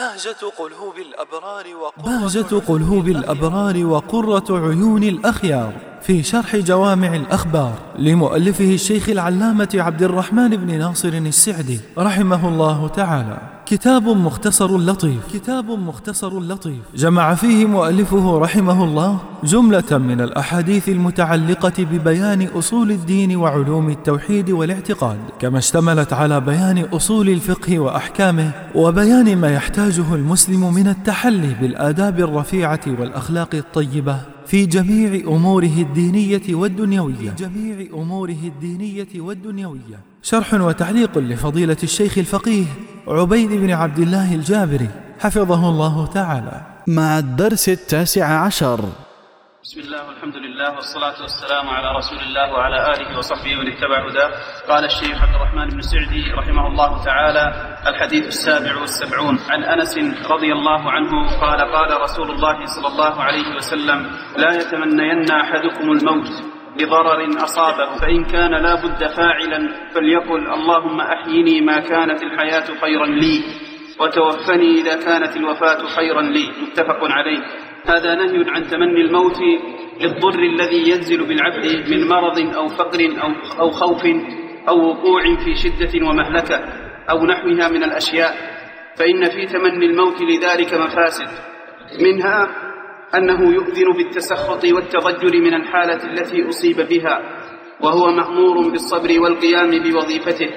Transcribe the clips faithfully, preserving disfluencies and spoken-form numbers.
بهجة قلوب الأبرار بهجة قلوب الأبرار وقرة عيون الأخيار في شرح جوامع الأخبار لمؤلفه الشيخ العلامة عبد الرحمن بن ناصر السعدي رحمه الله تعالى. كتاب مختصر لطيف كتاب مختصر لطيف جمع فيه مؤلفه رحمه الله جملة من الأحاديث المتعلقة ببيان أصول الدين وعلوم التوحيد والاعتقاد، كما اشتملت على بيان أصول الفقه وأحكامه وبيان ما يحتاجه المسلم من التحلي بالآداب الرفيعة والأخلاق الطيبة في جميع أموره الدينية والدنيوية في جميع أموره الدينية والدنيوية. شرح وتعليق لفضيلة الشيخ الفقيه عبيد بن عبد الله الجابري حفظه الله تعالى، مع الدرس التاسع عشر. بسم الله والحمد لله والصلاة والسلام على رسول الله وعلى آله وصحبه ومن اتبع هداه. قال الشيخ عبد الرحمن بن سعدي رحمه الله تعالى: الحديث السابع والسبعون. عن أنس رضي الله عنه قال: قال رسول الله صلى الله عليه وسلم: لا يتمنين أحدكم الموت بضرر أصابه، فإن كان لا بد فاعلا فليقل: اللهم أحيني ما كانت الحياة خيرا لي، وتوفني إذا كانت الوفاة خيرا لي. متفق عليه. هذا نهي عن تمني الموت للضر الذي ينزل بالعبد من مرض أو فقر أو, أو خوف أو وقوع في شدة ومهلكة أو نحوها من الأشياء، فإن في تمني الموت لذلك مفاسد، منها أنه يؤذن بالتسخط والتضجر من الحالة التي أصيب بها، وهو مأمور بالصبر والقيام بوظيفته،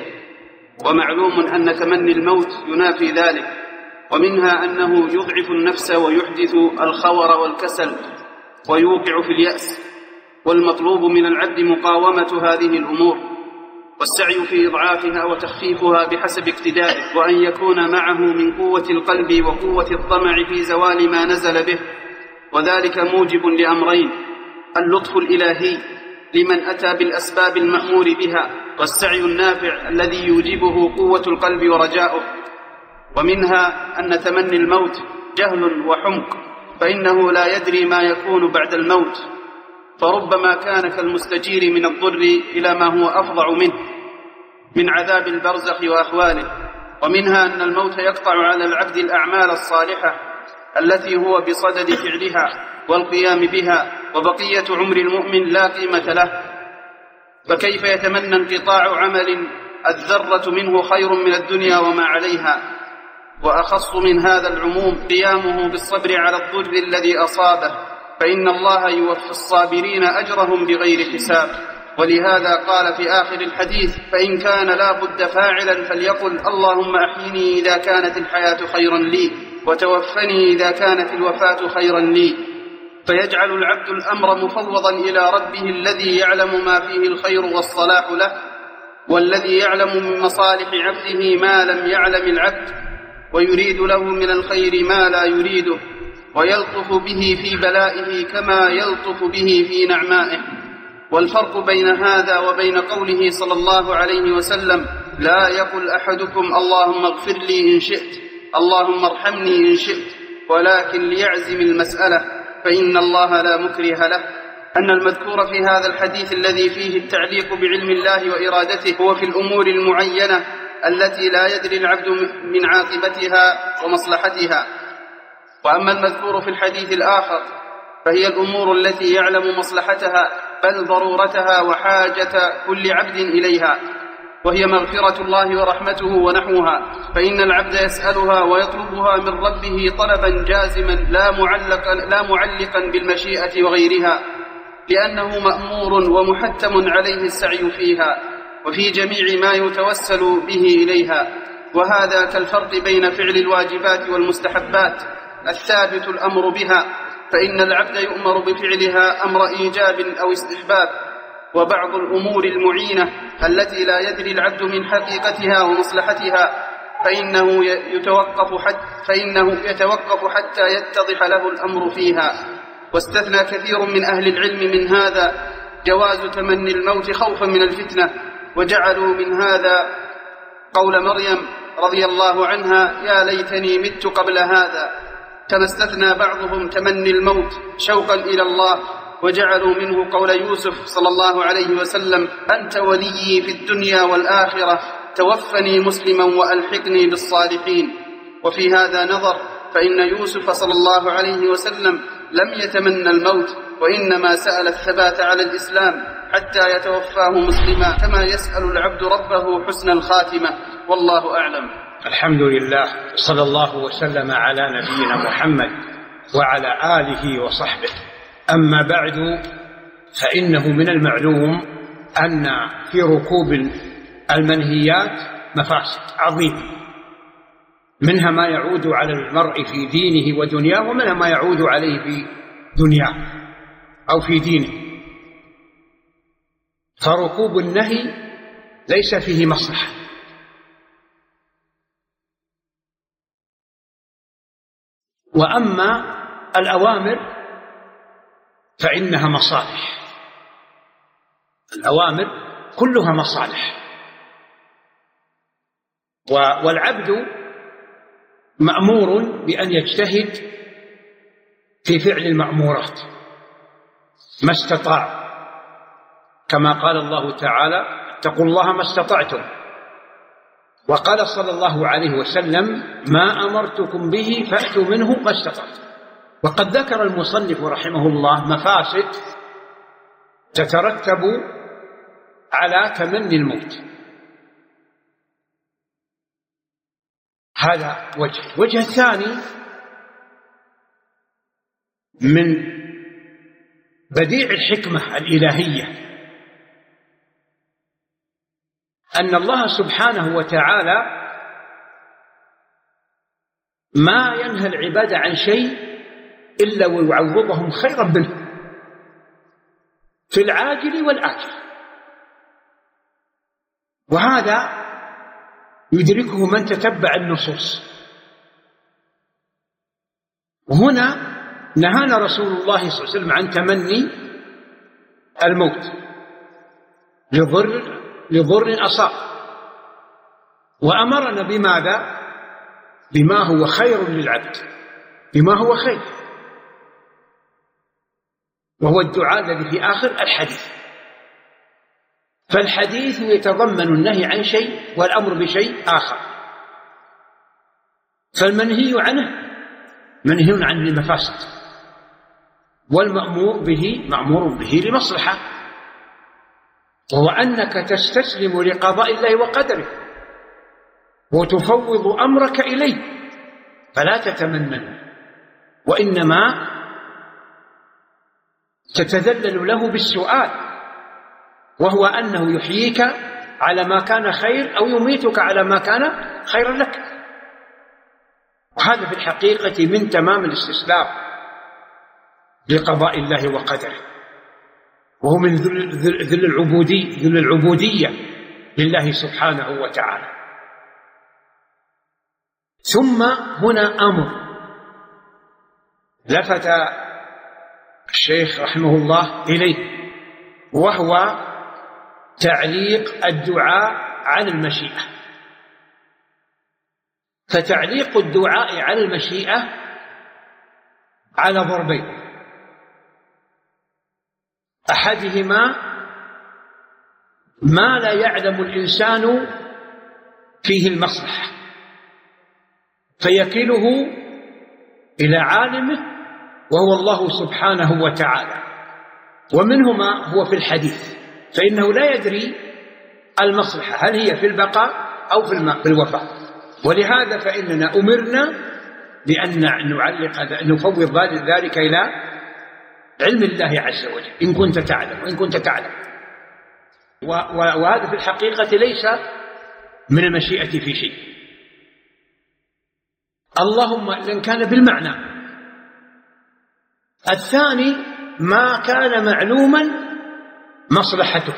ومعلوم أن تمني الموت ينافي ذلك. ومنها أنه يضعف النفس ويحدث الخور والكسل ويوقع في اليأس، والمطلوب من العبد مقاومة هذه الأمور والسعي في إضعافها وتخفيفها بحسب اقتداره، وأن يكون معه من قوة القلب وقوة الطمع في زوال ما نزل به، وذلك موجب لأمرين: اللطف الإلهي لمن أتى بالأسباب المأمور بها، والسعي النافع الذي يوجبه قوة القلب ورجاؤه. ومنها أن تمني الموت جهل وحمق، فإنه لا يدري ما يكون بعد الموت، فربما كان كالمستجير من الضر إلى ما هو أفظع منه من عذاب البرزخ وأحواله. ومنها أن الموت يقطع على العبد الأعمال الصالحة التي هو بصدد فعلها والقيام بها، وبقية عمر المؤمن لا قيمة له، فكيف يتمنى انقطاع عمل الذرة منه خير من الدنيا وما عليها؟ وأخص من هذا العموم قيامه بالصبر على الضر الذي أصابه، فإن الله يوفي الصابرين أجرهم بغير حساب. ولهذا قال في آخر الحديث: فإن كان لا بد فاعلا فليقل: اللهم أحيني إذا كانت الحياة خيرا لي، وتوفني إذا كانت الوفاة خيرا لي. فيجعل العبد الأمر مفوضا إلى ربه الذي يعلم ما فيه الخير والصلاح له، والذي يعلم من مصالح عبده ما لم يعلم العبد، ويريد له من الخير ما لا يريده، ويلطف به في بلائه كما يلطف به في نعمائه. والفرق بين هذا وبين قوله صلى الله عليه وسلم: لا يقل أحدكم اللهم اغفر لي إن شئت، اللهم ارحمني إن شئت، ولكن ليعزم المسألة، فإن الله لا مكره له، أن المذكور في هذا الحديث الذي فيه التعليق بعلم الله وإرادته هو في الأمور المعينة التي لا يدري العبد من عاقبتها ومصلحتها. وأما المذكور في الحديث الآخر فهي الأمور التي يعلم مصلحتها بل ضرورتها وحاجة كل عبد إليها، وهي مغفرة الله ورحمته ونحوها، فإن العبد يسألها ويطلبها من ربه طلبا جازما لا معلقا, لا معلقا بالمشيئة وغيرها، لأنه مأمور ومحتم عليه السعي فيها وفي جميع ما يتوسل به إليها. وهذا كالفرق بين فعل الواجبات والمستحبات الثابت الأمر بها، فإن العبد يؤمر بفعلها أمر إيجاب أو استحباب، وبعض الأمور المعينة التي لا يدري العبد من حقيقتها ومصلحتها فإنه يتوقف حتى, فإنه يتوقف حتى يتضح له الأمر فيها. واستثنى كثير من أهل العلم من هذا جواز تمني الموت خوفا من الفتنة، وجعلوا من هذا قول مريم رضي الله عنها: يا ليتني مت قبل هذا. كما استثنى بعضهم تمني الموت شوقا إلى الله، وجعلوا منه قول يوسف صلى الله عليه وسلم: أنت وليي في الدنيا والآخرة، توفني مسلما وألحقني بالصالحين. وفي هذا نظر، فإن يوسف صلى الله عليه وسلم لم يتمنى الموت، وإنما سأل الثبات على الإسلام حتى يتوفاه مسلما، كما يسأل العبد ربه حسن الخاتمة، والله أعلم. الحمد لله، صلى الله وسلم على نبينا محمد وعلى آله وصحبه. أما بعد، فإنه من المعلوم أن في ركوب المنهيات مفاسد عظيمة، منها ما يعود على المرء في دينه ودنياه، ومنها ما يعود عليه في دنياه أو في دينه. فركوب النهي ليس فيه مصلحة، وأما الأوامر فإنها مصالح، الأوامر كلها مصالح، والعبد مأمور بأن يجتهد في فعل المأمورات ما استطاع، كما قال الله تعالى: اتقوا الله ما استطعتم. وقال صلى الله عليه وسلم: ما أمرتكم به فأتوا منه ما استطعتم. وقد ذكر المصنف رحمه الله مفاسد تترتب على تمني الموت. هذا وجه. وجه الثاني من بديع الحكمة الإلهية أن الله سبحانه وتعالى ما ينهى العباد عن شيء إلا ويعوضهم خيرا منه في العاجل والآجل، وهذا يدركه من تتبع النصوص. وهنا نهانا رسول الله صلى الله عليه وسلم عن تمني الموت لضر لضر أصاب، وأمرنا بماذا؟ بما هو خير للعبد، بما هو خير، وهو الدعاء الذي في آخر الحديث. فالحديث يتضمن النهي عن شيء والأمر بشيء آخر. فالمنهي عنه منهي عن المفاسد، والمأمور به مأمور به لمصلحة، وهو أنك تستسلم لقضاء الله وقدره وتفوض أمرك إليه، فلا تتمنى، وإنما تتذلل له بالسؤال، وهو أنه يحييك على ما كان خير أو يميتك على ما كان خيرا لك. وهذا في الحقيقة من تمام الاستسلام لقضاء الله وقدره، وهو من ذل العبودية ذل العبودية لله سبحانه وتعالى. ثم هنا أمر لفت الشيخ رحمه الله إليه، وهو تعليق الدعاء على المشيئة. فتعليق الدعاء على المشيئة على ضربين: أحدهما ما لا يعلم الإنسان فيه المصلحة فيكله إلى عالمه وهو الله سبحانه وتعالى، ومنهما هو في الحديث، فإنه لا يدري المصلحة هل هي في البقاء أو في الوفاة. ولهذا فإننا أمرنا بأن نعلق نفوض ذلك إلى علم الله عز وجل، إن كنت تعلم وإن كنت تعلم. وهذا في الحقيقة ليس من المشيئة في شيء، اللهم إن كان بالمعنى. الثاني ما كان معلوما مصلحته،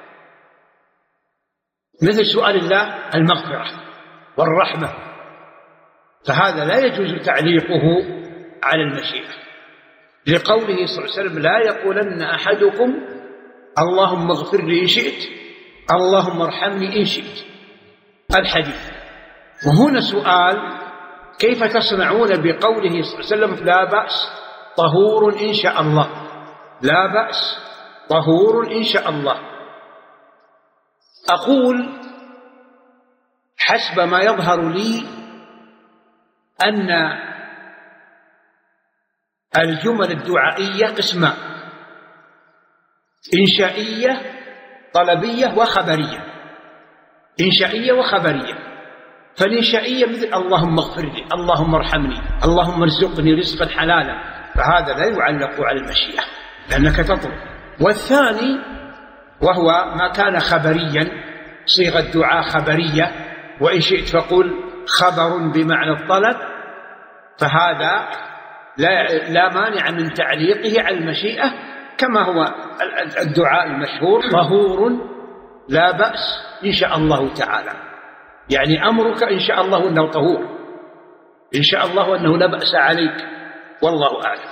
مثل سؤال الله المغفرة والرحمة، فهذا لا يجوز تعليقه على المشيئة، لقوله صلى الله عليه وسلم: لا يقولن أحدكم اللهم اغفر لي إن شئت، اللهم ارحمني إن شئت، الحديث. وهنا سؤال: كيف تصنعون بقوله صلى الله عليه وسلم: لا بأس طهور إن شاء الله، لا بأس طهور إن شاء الله؟ أقول حسب ما يظهر لي أن الجمل الدعائية قسمان: إنشائية طلبية وخبرية. إنشائية وخبرية. فالإنشائية مثل اللهم اغفر لي، اللهم ارحمني، اللهم ارزقني رزقا حلالا، فهذا لا يعلق على المشيئة لأنك تطلب. والثاني وهو ما كان خبريا، صيغة دعاء خبرية، وإن شئت فقل خبر بمعنى الطلب، فهذا لا, لا مانع من تعليقه على المشيئة، كما هو الدعاء المشهور: طهور لا بأس إن شاء الله تعالى، يعني أمرك إن شاء الله أنه طهور، إن شاء الله أنه لا بأس عليك، والله أعلم.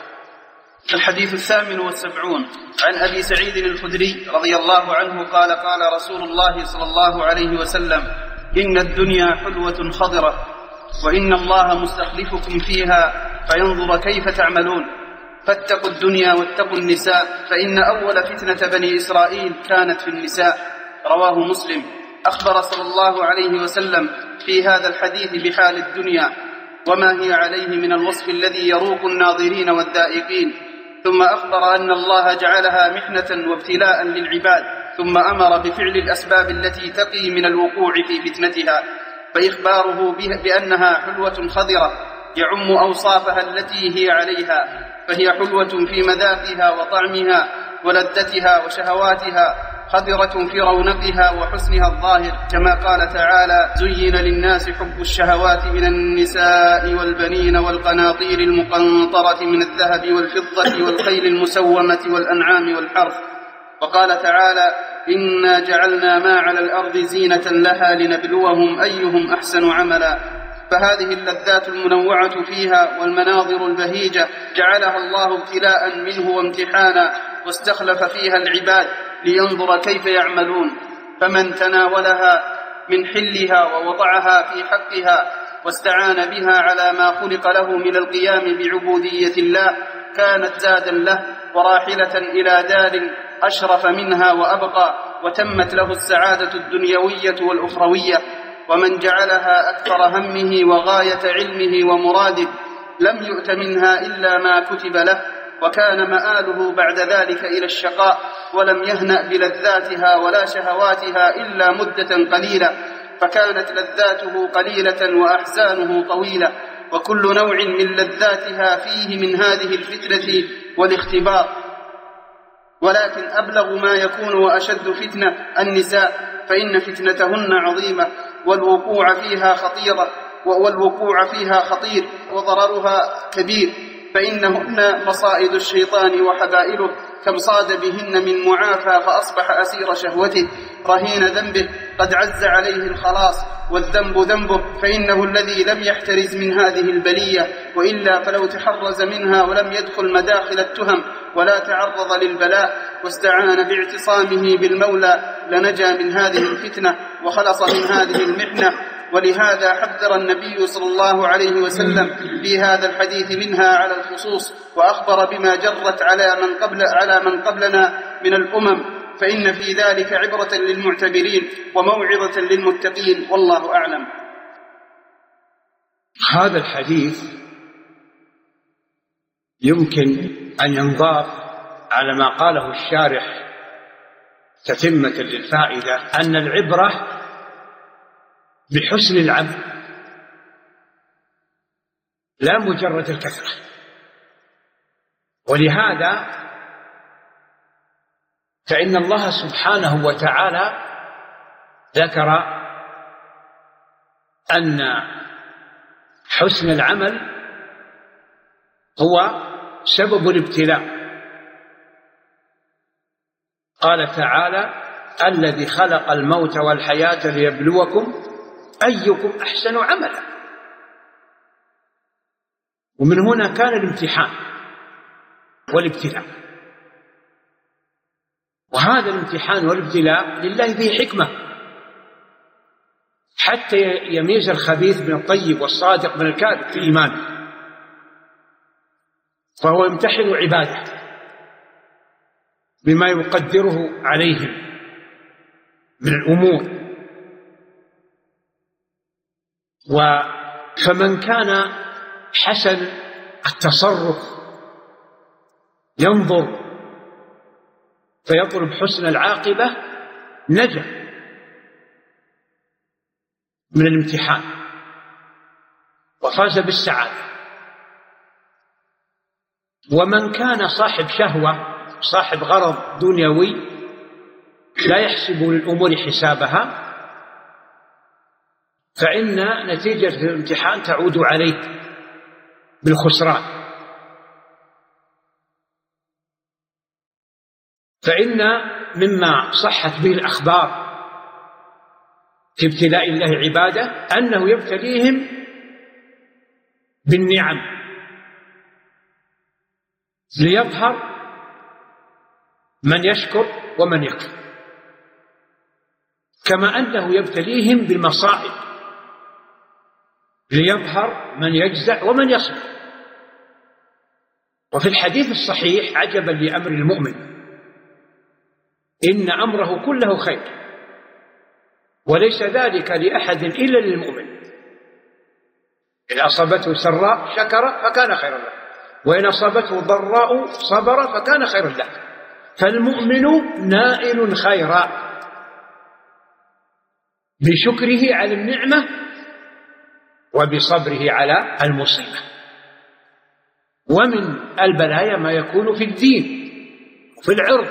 الحديث الثامن والسبعون عن أبي سعيد الخدري رضي الله عنه قال: قال رسول الله صلى الله عليه وسلم: إن الدنيا حلوة خضرة، وإن الله مستخلفكم فيها فينظر كيف تعملون، فاتقوا الدنيا واتقوا النساء، فإن أول فتنة بني إسرائيل كانت في النساء. رواه مسلم. أخبر صلى الله عليه وسلم في هذا الحديث بحال الدنيا وما هي عليه من الوصف الذي يروق الناظرين والذائقين، ثم أخبر أن الله جعلها محنة وابتلاء للعباد، ثم أمر بفعل الأسباب التي تقي من الوقوع في فتنتها. فإخباره بأنها حلوة خضرة يعم أوصافها التي هي عليها، فهي حلوة في مذاقها وطعمها ولذتها وشهواتها، خضرة في رونقها وحسنها الظاهر، كما قال تعالى: زين للناس حب الشهوات من النساء والبنين والقناطير المقنطرة من الذهب والفضة والخيل المسومة والأنعام والحرث. وقال تعالى: إنا جعلنا ما على الأرض زينة لها لنبلوهم أيهم أحسن عملا. فهذه اللذات المنوعة فيها والمناظر البهيجة جعلها الله ابتلاء منه وامتحانا، واستخلف فيها العباد لينظر كيف يعملون. فمن تناولها من حلها ووضعها في حقها واستعان بها على ما خلق له من القيام بعبودية الله كانت زادا له وراحلة إلى دار أشرف منها وأبقى، وتمت له السعادة الدنيوية والأخروية. ومن جعلها أكثر همه وغاية علمه ومراده لم يؤت منها إلا ما كتب له، وكان مآله بعد ذلك إلى الشقاء، ولم يهنأ بلذاتها ولا شهواتها إلا مدة قليلة، فكانت لذاته قليلة وأحزانه طويلة. وكل نوع من لذاتها فيه من هذه الفتنة والاختبار. ولكن أبلغ ما يكون وأشد فتنة النساء، فإن فتنتهن عظيمة، والوقوع فيها خطيرة والوقوع فيها خطير وضررها كبير، فإنهن مصائد الشيطان وحبائله، كم صاد بهن من معافى فأصبح أسير شهوته رهين ذنبه، قد عز عليه الخلاص والذنب ذنبه، فإنه الذي لم يحترز من هذه البلية، وإلا فلو تحرز منها ولم يدخل مداخل التهم ولا تعرض للبلاء واستعان باعتصامه بالمولى لنجا من هذه الفتنة وخلص من هذه المحنة. ولهذا حذر النبي صلى الله عليه وسلم في هذا الحديث منها على الخصوص، وأخبر بما جرت على من قبل على من قبلنا من الأمم، فإن في ذلك عبرة للمعتبرين وموعظة للمتقين، والله أعلم. هذا الحديث يمكن أن ينضاف على ما قاله الشارح تتمة للفائدة، أن العبرة بحسن العمل لا مجرد الكثرة. ولهذا فإن الله سبحانه وتعالى ذكر أن حسن العمل هو سبب الابتلاء. قال تعالى: الذي خلق الموت والحياة ليبلوكم أيكم أحسن عملا. ومن هنا كان الامتحان والابتلاء، وهذا الامتحان والابتلاء لله فيه حكمة، حتى يميز الخبيث من الطيب والصادق من الكاذب في إيمانه، فهو يمتحن عباده بما يقدره عليهم من الأمور. فمن كان حسن التصرف، ينظر فيطلب حسن العاقبة، نجا من الامتحان وفاز بالسعادة. ومن كان صاحب شهوة، صاحب غرض دنيوي لا يحسب للأمور حسابها، فإن نتيجة الامتحان تعود عليه بالخسران. فإن مما صحت به الأخبار في ابتلاء الله عباده أنه يبتليهم بالنعم ليظهر من يشكر ومن يكفر، كما أنه يبتليهم بالمصائب ليظهر من يجزع ومن يصبر. وفي الحديث الصحيح: عجبا لأمر المؤمن، إن أمره كله خير، وليس ذلك لأحد إلا للمؤمن. إن أصابته سراء شكر فكان خيرا له، وإن أصابته ضراء صبر فكان خيرا له. فالمؤمن نائل خيرا بشكره على النعمة وبصبره على المصيبة. ومن البلايا ما يكون في الدين وفي العرض.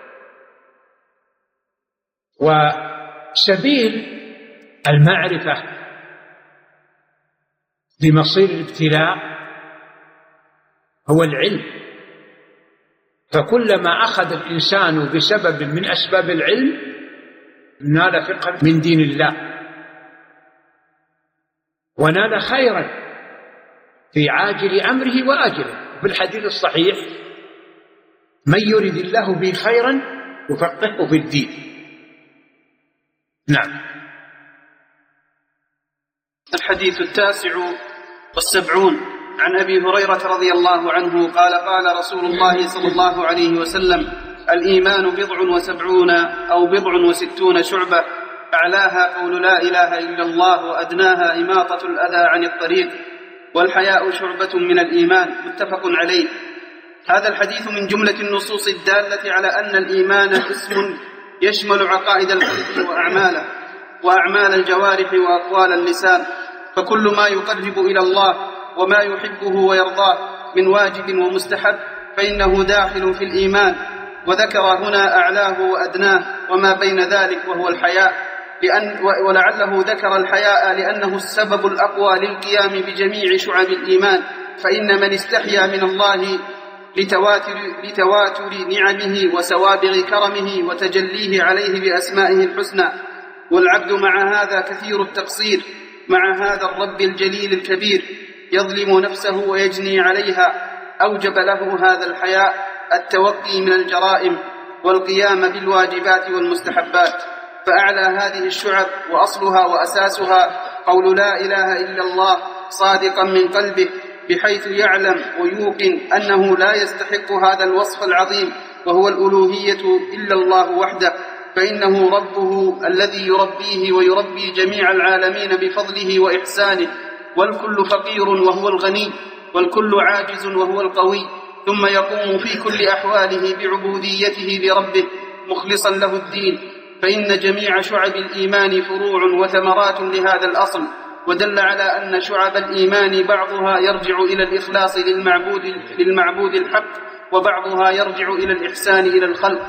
وسبيل المعرفة بمصير الابتلاء هو العلم، فكلما أخذ الإنسان بسبب من أسباب العلم نال فقها من دين الله ونال خيرا في عاجل أمره وآجله. في الحديث الصحيح: من يرد الله به خيرا يفقهه في الدين. نعم. الحديث التاسع والسبعون عن أبي هريرة رضي الله عنه قال: قال رسول الله صلى الله عليه وسلم: الإيمان بضع وسبعون أو بضع وستون شعبة، أعلاها قول لا إله إلا الله، وأدناها إماطة الأذى عن الطريق، والحياء شعبة من الإيمان. متفق عليه. هذا الحديث من جملة النصوص الدالة على أن الإيمان اسم يشمل عقائد القلب وأعماله وأعمال الجوارح وأقوال اللسان، فكل ما يقرب إلى الله وما يحبه ويرضاه من واجب ومستحب فإنه داخل في الإيمان. وذكر هنا أعلاه وأدناه وما بين ذلك وهو الحياء، لأن ولعله ذكر الحياء لأنه السبب الأقوى للقيام بجميع شعب الإيمان. فإن من استحيا من الله لتواتر, لتواتر نعمه وسوابغ كرمه وتجليه عليه بأسمائه الحسنى، والعبد مع هذا كثير التقصير مع هذا الرب الجليل الكبير يظلم نفسه ويجني عليها، أوجب له هذا الحياء التوقي من الجرائم والقيام بالواجبات والمستحبات. فأعلى هذه الشعب وأصلها وأساسها قول لا إله إلا الله صادقا من قلبه، بحيث يعلم ويوقن أنه لا يستحق هذا الوصف العظيم وهو الألوهية إلا الله وحده، فإنه ربه الذي يربيه ويربي جميع العالمين بفضله وإحسانه، والكل فقير وهو الغني، والكل عاجز وهو القوي، ثم يقوم في كل أحواله بعبوديته لربه مخلصا له الدين. فإن جميع شعب الإيمان فروع وثمرات لهذا الأصل، ودل على أن شعب الإيمان بعضها يرجع إلى الإخلاص للمعبود, للمعبود الحق، وبعضها يرجع إلى الإحسان إلى الخلق.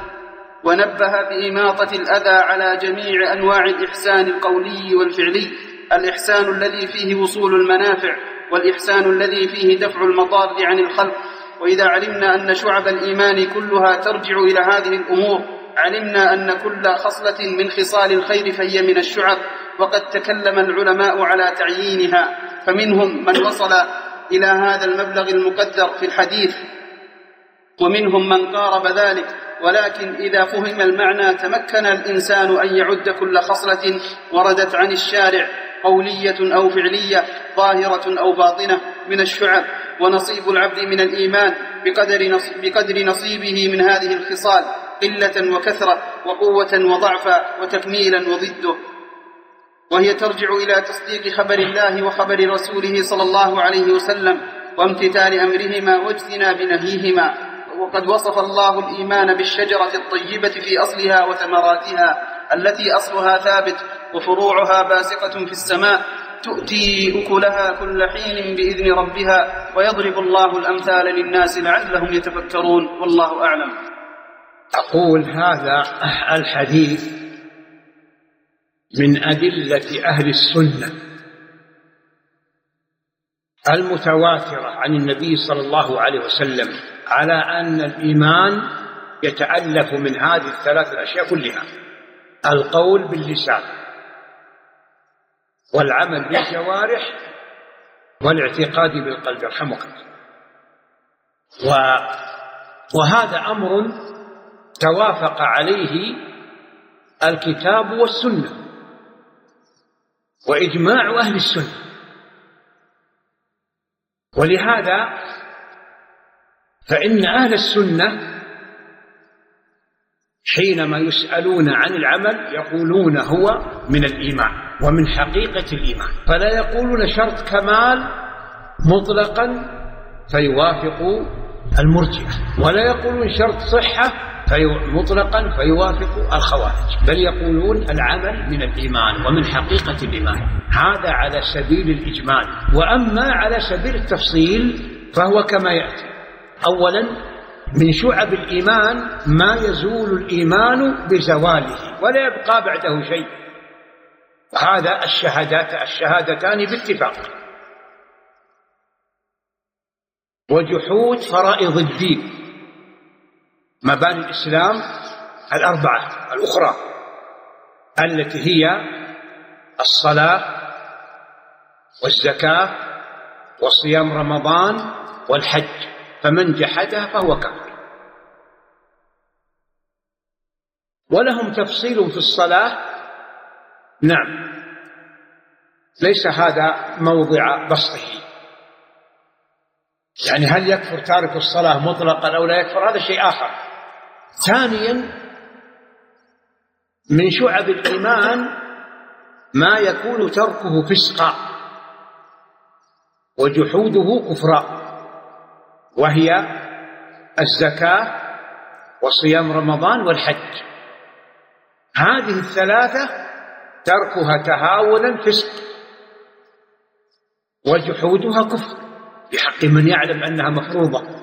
ونبه بإماطة الأذى على جميع أنواع الإحسان القولي والفعلي: الإحسان الذي فيه وصول المنافع، والإحسان الذي فيه دفع المضار عن الخلق. وإذا علمنا أن شعب الإيمان كلها ترجع إلى هذه الأمور، علمنا أن كل خصلة من خصال الخير فهي من الشعب. وقد تكلم العلماء على تعيينها، فمنهم من وصل إلى هذا المبلغ المقدر في الحديث، ومنهم من قارب ذلك. ولكن إذا فهم المعنى تمكن الإنسان أن يعد كل خصلة وردت عن الشارع قولية أو فعلية ظاهرة أو باطنة من الشعب، ونصيب العبد من الإيمان بقدر, بقدر نصيبه من هذه الخصال، قلة وكثرة وقوة وضعفا وتكميلا وضده. وهي ترجع إلى تصديق خبر الله وخبر رسوله صلى الله عليه وسلم وامتثال أمرهما واجتناب نهيهما. وقد وصف الله الإيمان بالشجرة الطيبة في أصلها وثمراتها التي أصلها ثابت وفروعها باسقة في السماء تؤتي أكلها كل حين بإذن ربها ويضرب الله الأمثال للناس لعلهم يتفكرون، والله أعلم. أقول هذا الحديث من أدلة أهل السنة المتواترة عن النبي صلى الله عليه وسلم على أن الإيمان يتألف من هذه الثلاث الأشياء كلها: القول باللسان، والعمل بالجوارح، والاعتقاد بالقلب. يرحمك. وهذا أمر توافق عليه الكتاب والسنة وإجماع أهل السنة. ولهذا فإن أهل السنة حينما يسألون عن العمل يقولون هو من الإيمان ومن حقيقة الإيمان، فلا يقولون شرط كمال مطلقا فيوافق المرجئة، ولا يقولون شرط صحة مطلقا فيوافق الخوارج، بل يقولون العمل من الإيمان ومن حقيقة الإيمان. هذا على سبيل الإجمال. وأما على سبيل التفصيل فهو كما يأتي: أولا، من شعب الإيمان ما يزول الإيمان بزواله ولا يبقى بعده شيء، هذا الشهادات الشهادتان باتفاق. وجحود فرائض الدين، مباني الإسلام الأربعة الأخرى التي هي الصلاة والزكاة وصيام رمضان والحج، فمن جحدها فهو كافر. ولهم تفصيل في الصلاة، نعم، ليس هذا موضع بسطه، يعني هل يكفر تارك الصلاة مطلقا أو لا يكفر، هذا شيء آخر. ثانيا، من شعب الإيمان ما يكون تركه فسقا وجحوده كفرا، وهي الزكاة وصيام رمضان والحج. هذه الثلاثة تركها تهاونا فسق وجحودها كفر بحق من يعلم أنها مفروضة.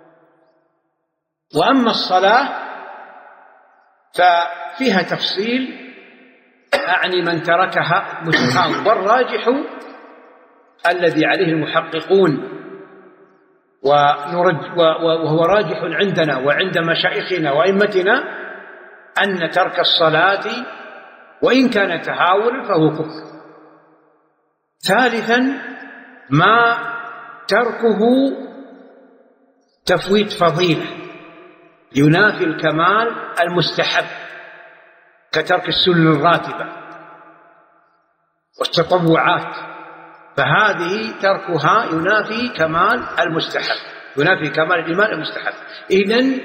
وأما الصلاة ففيها تفصيل، أعني من تركها متهاون، والراجح الذي عليه المحققون ونرج وهو راجح عندنا وعند مشايخنا وأئمتنا أن ترك الصلاة وإن كان تهاونا فهو كفر. ثالثا، ما تركه تفويت فضيلة ينافي الكمال المستحب، كترك السنن الراتبة والتطوعات، فهذه تركها ينافي كمال المستحب، ينافي كمال الإيمان المستحب. إذن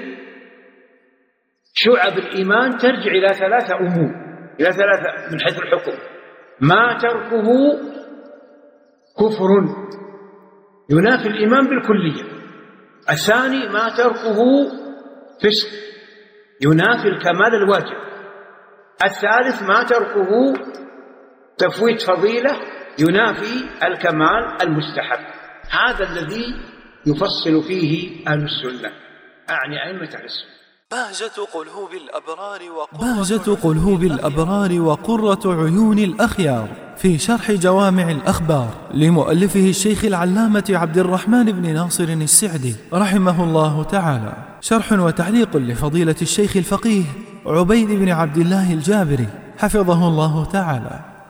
شعب الإيمان ترجع إلى ثلاثة أمور، إلى ثلاثة من حيث الحكم: ما تركه كفر ينافي الإيمان بالكلية، الثاني ما تركه فسق ينافي الكمال الواجب، الثالث ما تركه تفويت فضيلة ينافي الكمال المستحب. هذا الذي يفصل فيه أهل السنة، أعني أئمة أهل السنة. بهجة قلوب الأبرار بهجة قلوب الأبرار وقرة عيون الأخيار في شرح جوامع الأخبار لمؤلفه الشيخ العلامة عبد الرحمن بن ناصر السعدي رحمه الله تعالى، شرح وتعليق لفضيلة الشيخ الفقيه عبيد بن عبد الله الجابري حفظه الله تعالى.